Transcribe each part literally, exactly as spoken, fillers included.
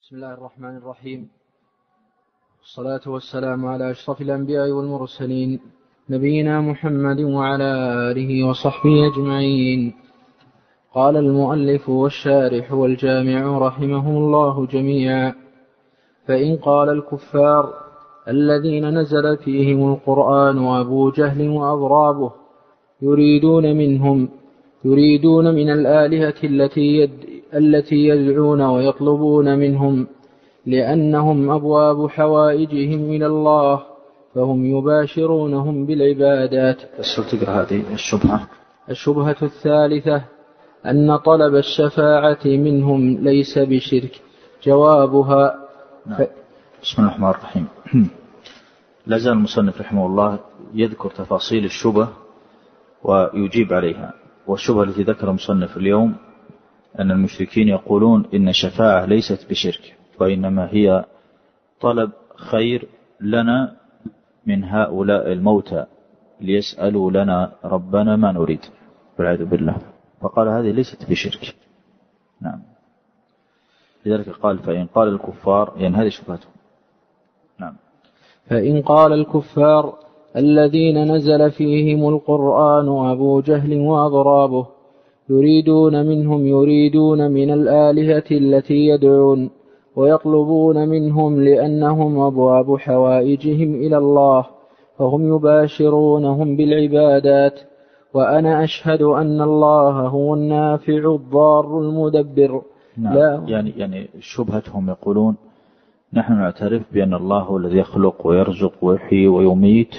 بسم الله الرحمن الرحيم، والصلاة والسلام على أشرف الأنبياء والمرسلين نبينا محمد وعلى آله وصحبه أجمعين. قال المؤلف والشارح والجامع رحمهم الله جميعا: فإن قال الكفار الذين نزل فيهم القرآن وأبو جهل وأضرابه يريدون منهم يريدون من الآلهة التي يد التي يدعون ويطلبون منهم لأنهم أبواب حوائجهم إلى الله فهم يباشرونهم بالعبادات. هذه الشبهة الشبهة الثالثة أن طلب الشفاعة منهم ليس بشرك. جوابها نعم. ف... بسم الله الرحمن الرحيم. لازال المصنف رحمه الله يذكر تفاصيل الشبه ويجيب عليها. والشبهة التي ذكر المصنف اليوم أن المشركين يقولون إن الشفاعة ليست بشرك، وإنما هي طلب خير لنا من هؤلاء الموتى ليسألوا لنا ربنا ما نريد والعياذ بالله، فقال هذه ليست بشرك. نعم، لذلك قال فإن قال الكفار، يعني هذه شبهتهم. نعم. فإن قال الكفار الذين نزل فيهم القرآن وأبو جهل وأضرابه يريدون منهم يريدون من الآلهة التي يدعون ويطلبون منهم لأنهم أبواب حوائجهم إلى الله فهم يباشرونهم بالعبادات، وأنا أشهد أن الله هو النافع الضار المدبر. نعم. لا يعني يعني شبهتهم يقولون نحن نعترف بأن الله هو الذي يخلق ويرزق ويحيي ويميت،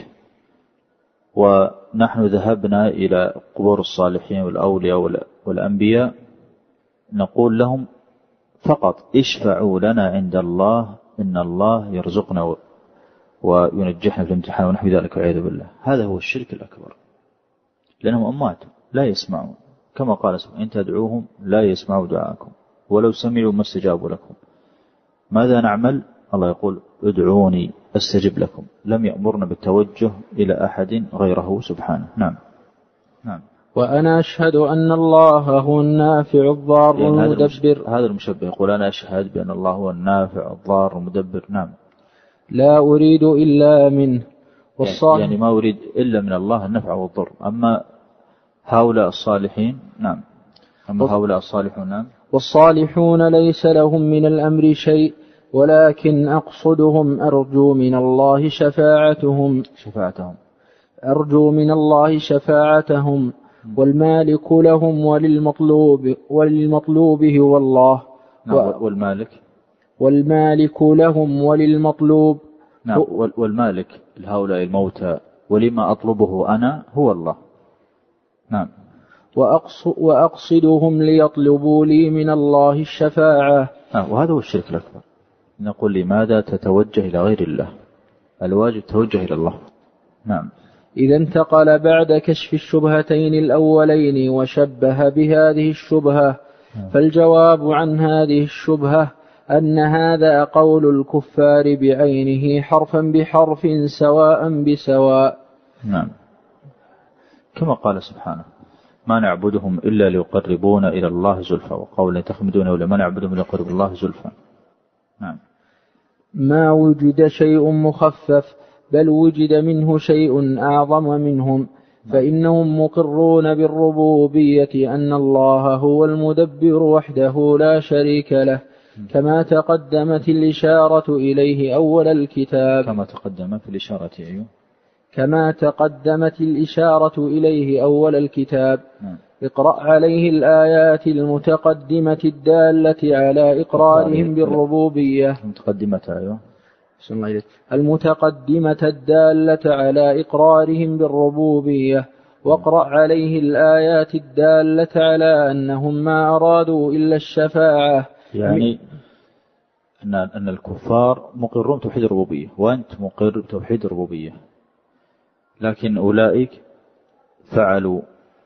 ونحن ذهبنا إلى قبور الصالحين والأولياء والأنبياء نقول لهم فقط اشفعوا لنا عند الله إن الله يرزقنا وينجحنا في الامتحان ونحو ذلك والعياذ بالله. هذا هو الشرك الأكبر، لأنهم أموات لا يسمعون، كما قال سبحانه إن تدعوهم لا يسمعوا دعاءكم ولو سمعوا ما استجابوا لكم. ماذا نعمل؟ الله يقول ادعوني استجب لكم، لم يأمرنا بالتوجه إلى أحد غيره سبحانه. نعم. نعم. وأنا أشهد أن الله هو النافع الضار يعني المدبر. هذا المشبه يقول أنا أشهد بأن الله هو النافع الضار المدبر. نعم. لا أريد إلا منه والصالح يعني ما أريد إلا من الله النفع والضر. أما هؤلاء الصالحين نعم أما هؤلاء الصالحون نعم والصالحون ليس لهم من الأمر شيء ولكن أقصدهم أرجو من الله شفاعتهم شفاعتهم أرجو من الله شفاعتهم والمالك لهم وللمطلوب وللمطلوب هو الله. نعم. والمالك والمالك لهم وللمطلوب نعم. والمالك لهؤلاء الموتى ولما أطلبه أنا هو الله. نعم. وأقصدهم ليطلبوا لي من الله الشفاعة. نعم. وهذا هو الشرك الأكبر. نقول لماذا تتوجه إلى غير الله؟ الواجب توجه إلى الله. نعم. إذا انتقل بعد كشف الشبهتين الأولين وشبه بهذه الشبهة، فالجواب عن هذه الشبهة أن هذا قول الكفار بعينه حرفا بحرف سواء بسواء. نعم. كما قال سبحانه ما نعبدهم إلا ليقربونا إلى الله زلفى، وقولا تخمدون ولا ما نعبدهم ليقرب الله زلفى. نعم. ما وجد شيء مخفف بل وجد منه شيء أعظم منهم، فإنهم مقرون بالربوبية أن الله هو المدبر وحده لا شريك له، كما تقدمت الإشارة إليه أول الكتاب كما تقدم في الإشارة أيوه كما تقدمت الإشارة إليه أول الكتاب. اقرأ عليه الآيات المتقدمة الدالة على إقرارهم بالربوبية المتقدمة أيوه المتقدمة الدالة على إقرارهم بالربوبية، واقرأ عليه الآيات الدالة على أنهم ما أرادوا إلا الشفاعة. يعني أن أن الكفار مقرون توحيد الربوبية وأنت مقر بتوحيد الربوبية، لكن أولئك فعلوا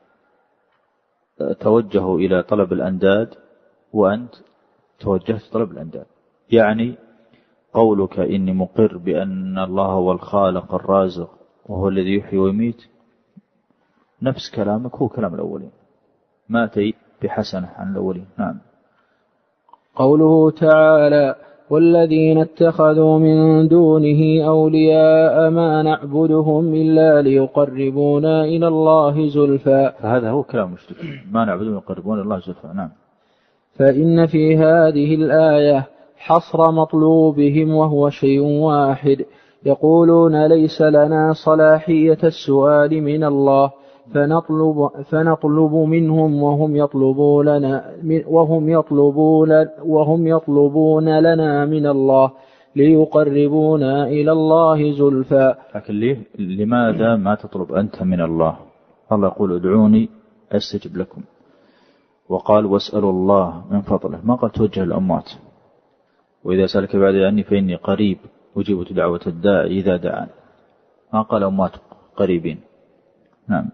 توجهوا إلى طلب الأنداد وأنت توجهت طلب الأنداد. يعني قولك إني مقر بأن الله هو الخالق الرازق وهو الذي يحيي ويميت نفس كلامك هو كلام الأولين، ما تي بحسنة عن الأولين. نعم. قوله تعالى والذين اتخذوا من دونه أولياء ما نعبدهم إلا ليقربونا إلى الله زلفى. فهذا هو كلام المشركين، ما نعبدهم ليقربونا إلى الله زلفى. نعم. فإن في هذه الآية حصر مطلوبهم وهو شيء واحد، يقولون ليس لنا صلاحية السؤال من الله فنطلب, فنطلب منهم وهم يطلبون لنا وهم يطلبون وهم يطلبون لنا من الله ليقربونا إلى الله زلفى. لكن ليه لماذا ما تطلب أنت من الله؟ الله يقول ادعوني أستجب لكم، وقال واسألوا الله من فضله، ما قال توجه الأموات. وإذا سألك بعد عني فإني قريب أجيب دعوة الداعي إذا دعان، ما قال أموات قريبين. نعم.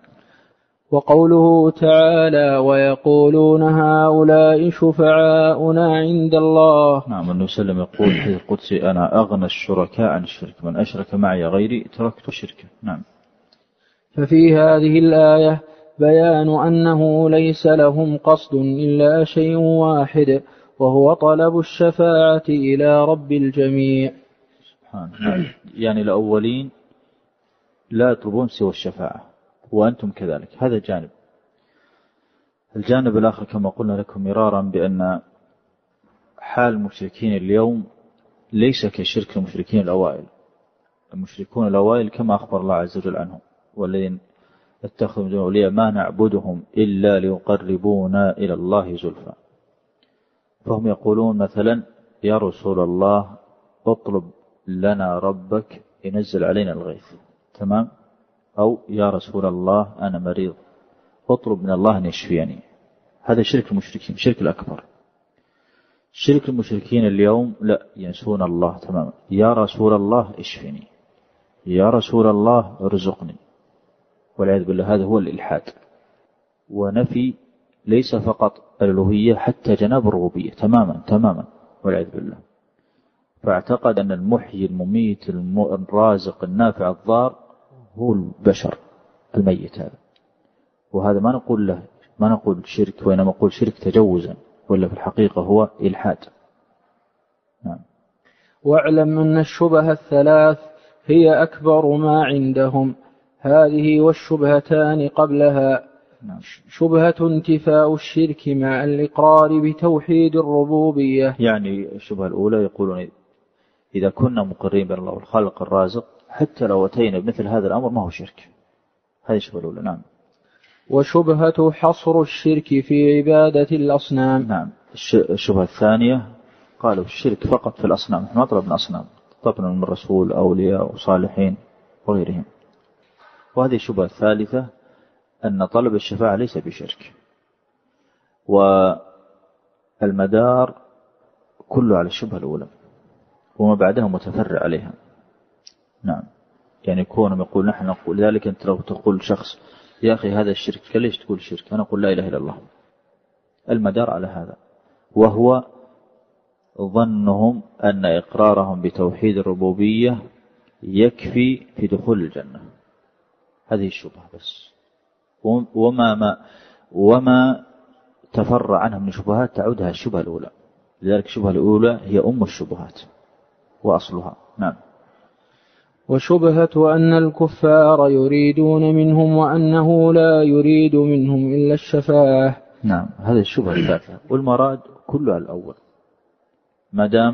وقوله تعالى ويقولون هؤلاء شفعاؤنا عند الله. نعم. النبي صلى الله عليه وسلم يقول في القدس أنا أغنى الشركاء عن الشرك، من أشرك معي غيري تركت الشرك. نعم. ففي هذه الآية بيان أنه ليس لهم قصد إلا شيء واحد وهو طلب الشفاعة إلى رب الجميع. سبحانه. يعني الأولين لا يطلبون سوى الشفاعة وأنتم كذلك، هذا جانب. الجانب الآخر كما قلنا لكم مرارا بأن حال المشركين اليوم ليس كشرك المشركين الأوائل. المشركون الأوائل كما أخبر الله عز وجل عنهم والذين اتخذوا من دون أولياء ما نعبدهم إلا ليقربونا إلى الله زلفى. فهم يقولون مثلا يا رسول الله اطلب لنا ربك ينزل علينا الغيث، تمام؟ أو يا رسول الله أنا مريض اطلب من الله أن يشفيني. هذا شرك المشركين، شرك الأكبر. شرك المشركين اليوم لا ينسون الله تماما، يا رسول الله اشفني، يا رسول الله ارزقني، والعياذ بالله. هذا هو الإلحاد ونفي ليس فقط الألوهية حتى جناب الربوبية تماما تماما والعياذ بالله. فاعتقد أن المحيي المميت الرازق النافع الضار هو البشر الميت هذا، وهذا ما نقول له ما نقول شرك، وإنما نقول شرك تجوزا، ولا في الحقيقة هو إلحاد. نعم. واعلم أن الشبه الثلاث هي أكبر ما عندهم، هذه والشبهتان قبلها. نعم. شبهة انتفاء الشرك مع الإقرار بتوحيد الربوبية. يعني الشبهة الأولى يقولون إذا كنا مقرين بأن الله الخالق الرازق حتى لو أتينا بمثل هذا الأمر ما هو شرك. هذه الشبهة الأولى. نعم. وشبهة حصر الشرك في عبادة الأصنام. نعم. الشبهة الثانية قالوا الشرك فقط في الأصنام، ما طلبنا أصنام، طلبنا من الرسول أولياء وصالحين وغيرهم. وهذه الشبهة الثالثة أن طلب الشفاعة ليس بشرك، والمدار كله على الشبهة الأولى وما بعدها متفرع عليها. نعم. يعني كونهم يقول نحن نقول ذلك، أنت لو تقول شخص يا أخي هذا الشرك، ليش تقول شرك؟ أنا أقول لا إله إلا الله. المدار على هذا، وهو ظنهم أن إقرارهم بتوحيد الربوبية يكفي في دخول الجنة. هذه الشبهة بس، وما ما وما تفرع عنها من شبهات تعودها الشبهة الأولى. لذلك الشبهة الأولى هي أم الشبهات وأصلها. نعم. وشبهة أن الكفار يريدون منهم وأنه لا يريد منهم إلا الشفاعة. نعم. هذه الشبهة الثالثة، والمراد كله على الأول. ما دام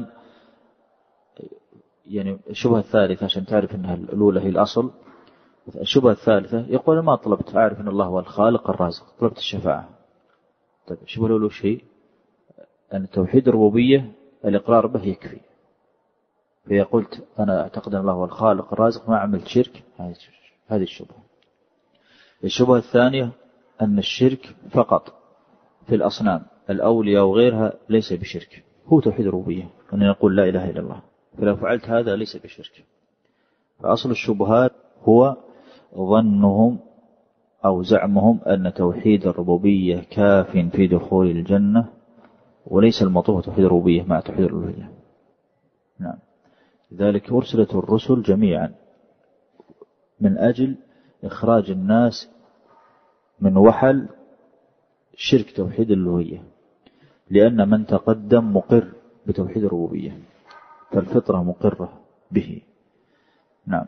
يعني الشبهة الثالثة عشان تعرف أنها الأولى هي الأصل. الشبهة الثالثة يقول ما طلبت، أعرف أن الله هو الخالق الرازق، طلبت الشفاعة. طيب الشبهة الأولى شيء أن توحيد الربوبية الإقرار به يكفي، فإذا قلت أنا أعتقد أن الله هو الخالق الرازق ما عملت شرك، هذه الشبهة. الشبهة الثانية أن الشرك فقط في الأصنام الأولياء وغيرها ليس بشرك، هو توحيد الربوبية، أن نقول لا إله إلا الله، فلو فعلت هذا ليس بشرك. فأصل الشبهات هو ظنهم أو زعمهم أن توحيد الربوبية كاف في دخول الجنة، وليس المطلوب توحيد الربوبية مع توحيد الألوهية. نعم. لذلك أرسلت الرسل جميعا من أجل إخراج الناس من وحل شرك توحيد الألوهية، لأن من تقدم مقر بتوحيد الربوبية فالفطرة مقرة به. نعم.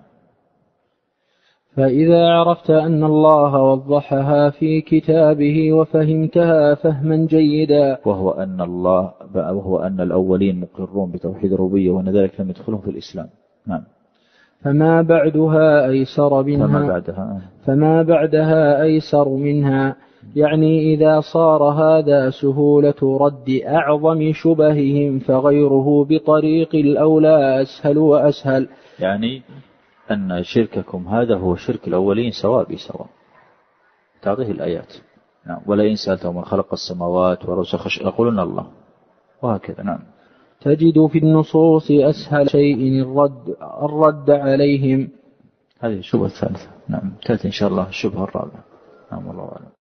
فإذا عرفت أن الله وضحها في كتابه وفهمتها فهما جيدا، وهو أن الله وهو أن الأولين مقرون بتوحيد الربوبية وأن ذلك لم يدخلهم في الإسلام. نعم. فما بعدها أيسر منها فما بعدها فما بعدها أيسر منها، يعني إذا صار هذا سهولة رد أعظم شبههم فغيره بطريق الأولى أسهل وأسهل. يعني أن شرككم هذا هو شرك الأولين سواء بسواء، تعطيه الآيات. نعم. ولئن سألتهم من خلق السماوات والأرض يقولون الله، وهكذا. نعم. تجد في النصوص أسهل شيء الرد, الرد عليهم. هذه الشبهة الثالثة. نعم. تأتي إن شاء الله الشبهة الرابعة. نعم. الله أعلم.